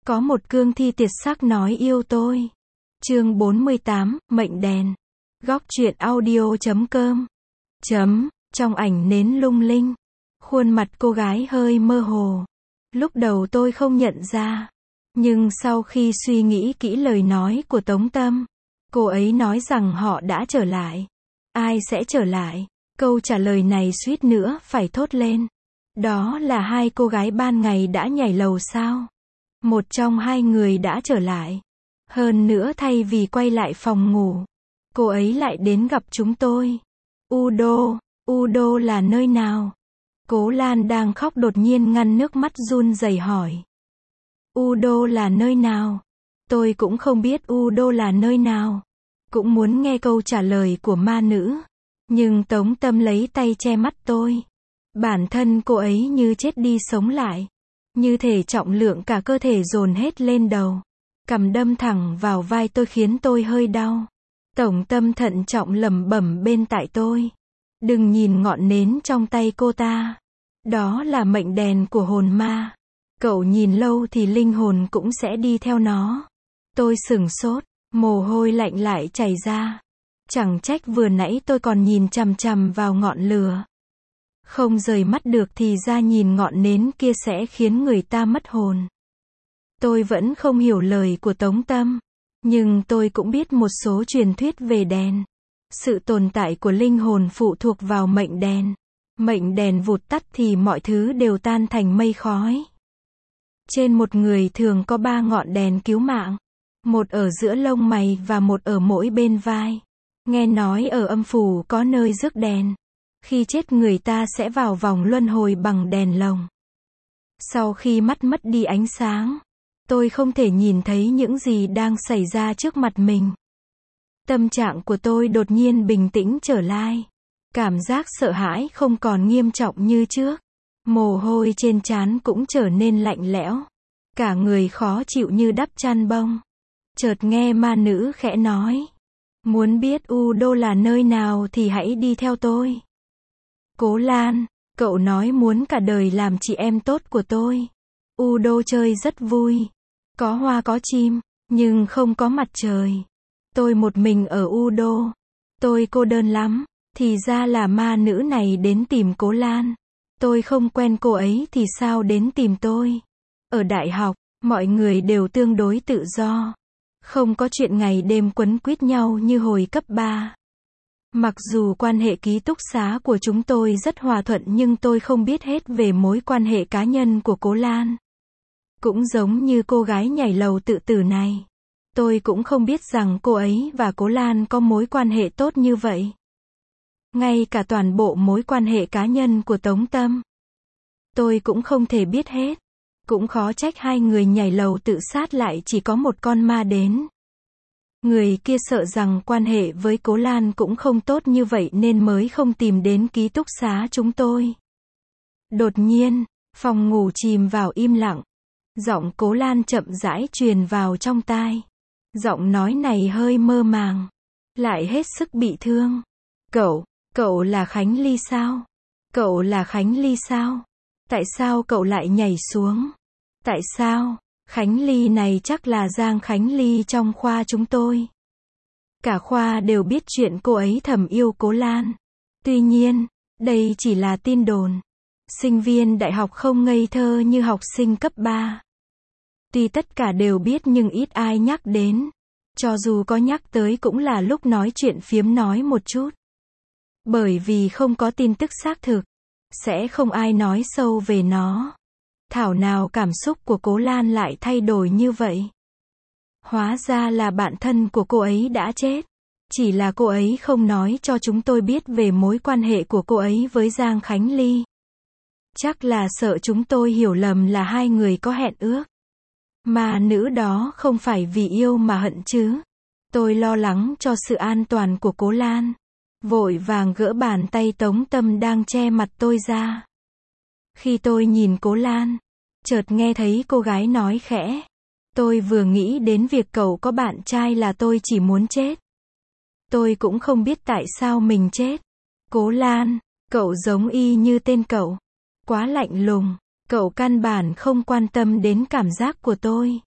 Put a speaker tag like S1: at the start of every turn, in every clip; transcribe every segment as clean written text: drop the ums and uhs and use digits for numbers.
S1: Có một cương thi tuyệt sắc nói yêu tôi. Chương 48, mệnh đèn. Góc truyện audio.com. Trong ảnh nến lung linh. Khuôn mặt cô gái hơi mơ hồ. Lúc đầu tôi không nhận ra. Nhưng sau khi suy nghĩ kỹ lời nói của Tống Tâm, cô ấy nói rằng họ đã trở lại. Ai sẽ trở lại? Câu trả lời này suýt nữa phải thốt lên. Đó là hai cô gái ban ngày đã nhảy lầu sao? Một trong hai người đã trở lại. Hơn nữa thay vì quay lại phòng ngủ, cô ấy lại đến gặp chúng tôi. Udo là nơi nào? Cố Lan đang khóc đột nhiên ngăn nước mắt run rẩy hỏi. Udo là nơi nào? Tôi cũng không biết Udo là nơi nào. Cũng muốn nghe câu trả lời của ma nữ. Nhưng Tống Tâm lấy tay che mắt tôi. Bản thân cô ấy như chết đi sống lại. Như thể trọng lượng cả cơ thể dồn hết lên đầu. Cằm đâm thẳng vào vai tôi khiến tôi hơi đau. Tống Tâm thận trọng lẩm bẩm bên tai tôi. Đừng nhìn ngọn nến trong tay cô ta. Đó là mệnh đèn của hồn ma. Cậu nhìn lâu thì linh hồn cũng sẽ đi theo nó. Tôi sửng sốt, mồ hôi lạnh lại chảy ra. Chẳng trách vừa nãy tôi còn nhìn chằm chằm vào ngọn lửa. Không rời mắt được thì ra nhìn ngọn nến kia sẽ khiến người ta mất hồn. Tôi vẫn không hiểu lời của Tống Tâm. Nhưng tôi cũng biết một số truyền thuyết về đèn. Sự tồn tại của linh hồn phụ thuộc vào mệnh đèn. Mệnh đèn vụt tắt thì mọi thứ đều tan thành mây khói. Trên một người thường có 3 ngọn đèn cứu mạng. Một ở giữa lông mày và một ở mỗi bên vai. Nghe nói ở âm phủ có nơi rước đèn. Khi chết người ta sẽ vào vòng luân hồi bằng đèn lồng. Sau khi mắt mất đi ánh sáng, tôi không thể nhìn thấy những gì đang xảy ra trước mặt mình. Tâm trạng của tôi đột nhiên bình tĩnh trở lại. Cảm giác sợ hãi không còn nghiêm trọng như trước. Mồ hôi trên trán cũng trở nên lạnh lẽo. Cả người khó chịu như đắp chăn bông. Chợt nghe ma nữ khẽ nói. Muốn biết Udo là nơi nào thì hãy đi theo tôi. Cố Lan, cậu nói muốn cả đời làm chị em tốt của tôi. Udo chơi rất vui. Có hoa có chim, nhưng không có mặt trời. Tôi một mình ở Udo. Tôi cô đơn lắm. Thì ra là ma nữ này đến tìm Cố Lan. Tôi không quen cô ấy thì sao đến tìm tôi. Ở đại học, mọi người đều tương đối tự do. Không có chuyện ngày đêm quấn quýt nhau như hồi cấp 3. Mặc dù quan hệ ký túc xá của chúng tôi rất hòa thuận nhưng tôi không biết hết về mối quan hệ cá nhân của Cố Lan. Cũng giống như cô gái nhảy lầu tự tử này. Tôi cũng không biết rằng cô ấy và Cố Lan có mối quan hệ tốt như vậy. Ngay cả toàn bộ mối quan hệ cá nhân của Tống Tâm, tôi cũng không thể biết hết. Cũng khó trách hai người nhảy lầu tự sát lại chỉ có một con ma đến. Người kia sợ rằng quan hệ với Cố Lan cũng không tốt như vậy nên mới không tìm đến ký túc xá chúng tôi. Đột nhiên, phòng ngủ chìm vào im lặng. Giọng Cố Lan chậm rãi truyền vào trong tai. Giọng nói này hơi mơ màng, lại hết sức bị thương. Cậu là Khánh Ly sao? Cậu là Khánh Ly sao? Tại sao cậu lại nhảy xuống? Tại sao? Khánh Ly này chắc là Giang Khánh Ly trong khoa chúng tôi. Cả khoa đều biết chuyện cô ấy thầm yêu Cố Lan. Tuy nhiên, đây chỉ là tin đồn. Sinh viên đại học không ngây thơ như học sinh cấp 3. Tuy tất cả đều biết nhưng ít ai nhắc đến. Cho dù có nhắc tới cũng là lúc nói chuyện phiếm nói một chút. Bởi vì không có tin tức xác thực, sẽ không ai nói sâu về nó. Thảo nào cảm xúc của Cố Lan lại thay đổi như vậy. Hóa ra là bạn thân của cô ấy đã chết. Chỉ là cô ấy không nói cho chúng tôi biết về mối quan hệ của cô ấy với Giang Khánh Ly. Chắc là sợ chúng tôi hiểu lầm là hai người có hẹn ước. Mà nữ đó không phải vì yêu mà hận chứ. Tôi lo lắng cho sự an toàn của Cố Lan. Vội vàng gỡ bàn tay Tống Tâm đang che mặt tôi ra. Khi tôi nhìn Cố Lan, chợt nghe thấy cô gái nói khẽ. Tôi vừa nghĩ đến việc cậu có bạn trai là tôi chỉ muốn chết. Tôi cũng không biết tại sao mình chết. Cố Lan, cậu giống y như tên cậu. Quá lạnh lùng, cậu căn bản không quan tâm đến cảm giác của tôi.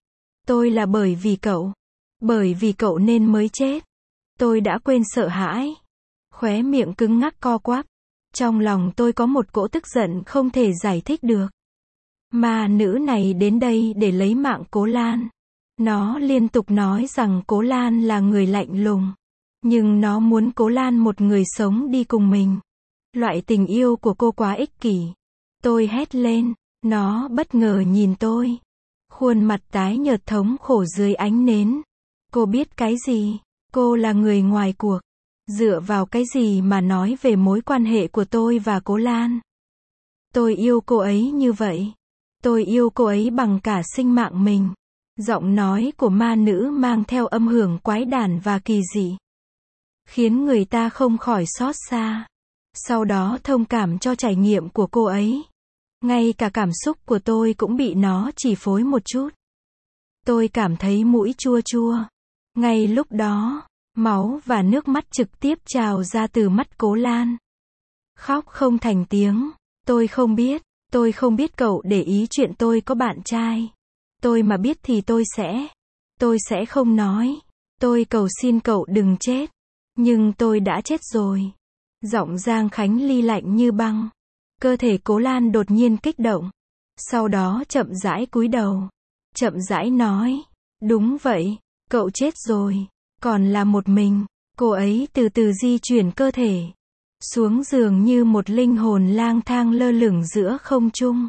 S1: Tôi là bởi vì cậu. Bởi vì cậu nên mới chết. Tôi đã quên sợ hãi. Khóe miệng cứng ngắc co quắp. Trong lòng tôi có một cỗ tức giận không thể giải thích được. Ma nữ này đến đây để lấy mạng Cố Lan. Nó liên tục nói rằng Cố Lan là người lạnh lùng. Nhưng nó muốn Cố Lan một người sống đi cùng mình. Loại tình yêu của cô quá ích kỷ. Tôi hét lên. Nó bất ngờ nhìn tôi. Khuôn mặt tái nhợt thống khổ dưới ánh nến. Cô biết cái gì? Cô là người ngoài cuộc. Dựa vào cái gì mà nói về mối quan hệ của tôi và Cố Lan? Tôi yêu cô ấy như vậy. Tôi yêu cô ấy bằng cả sinh mạng mình. Giọng nói của ma nữ mang theo âm hưởng quái đản và kỳ dị. Khiến người ta không khỏi xót xa. Sau đó thông cảm cho trải nghiệm của cô ấy. Ngay cả cảm xúc của tôi cũng bị nó chi phối một chút. Tôi cảm thấy mũi chua chua. Ngay lúc đó, máu và nước mắt trực tiếp trào ra từ mắt Cố Lan. Khóc không thành tiếng. Tôi không biết cậu để ý chuyện tôi có bạn trai. Tôi mà biết thì tôi sẽ không nói. Tôi cầu xin cậu đừng chết. Nhưng tôi đã chết rồi. Giọng Giang Khánh Ly lạnh như băng. Cơ thể Cố Lan đột nhiên kích động. Sau đó chậm rãi cúi đầu. Chậm rãi nói. Đúng vậy, cậu chết rồi. Còn là một mình. Cô ấy từ từ di chuyển cơ thể. Xuống giường như một linh hồn lang thang lơ lửng giữa không trung.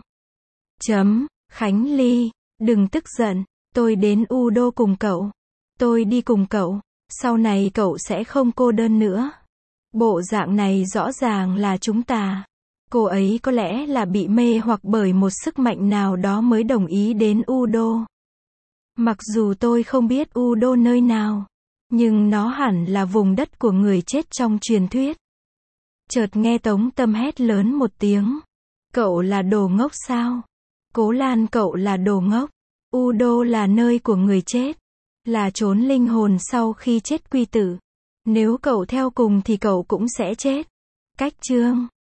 S1: Khánh Ly, đừng tức giận. Tôi đến U-đô cùng cậu. Tôi đi cùng cậu. Sau này cậu sẽ không cô đơn nữa. Bộ dạng này rõ ràng là chúng ta. Cô ấy có lẽ là bị mê hoặc bởi một sức mạnh nào đó mới đồng ý đến U-đô. Mặc dù tôi không biết U-đô nơi nào. Nhưng nó hẳn là vùng đất của người chết trong truyền thuyết. Chợt nghe Tống Tâm hét lớn một tiếng. Cậu là đồ ngốc sao? Cố Lan, cậu là đồ ngốc. U-đô là nơi của người chết. Là chốn linh hồn sau khi chết quy tử. Nếu cậu theo cùng thì cậu cũng sẽ chết. Cách chương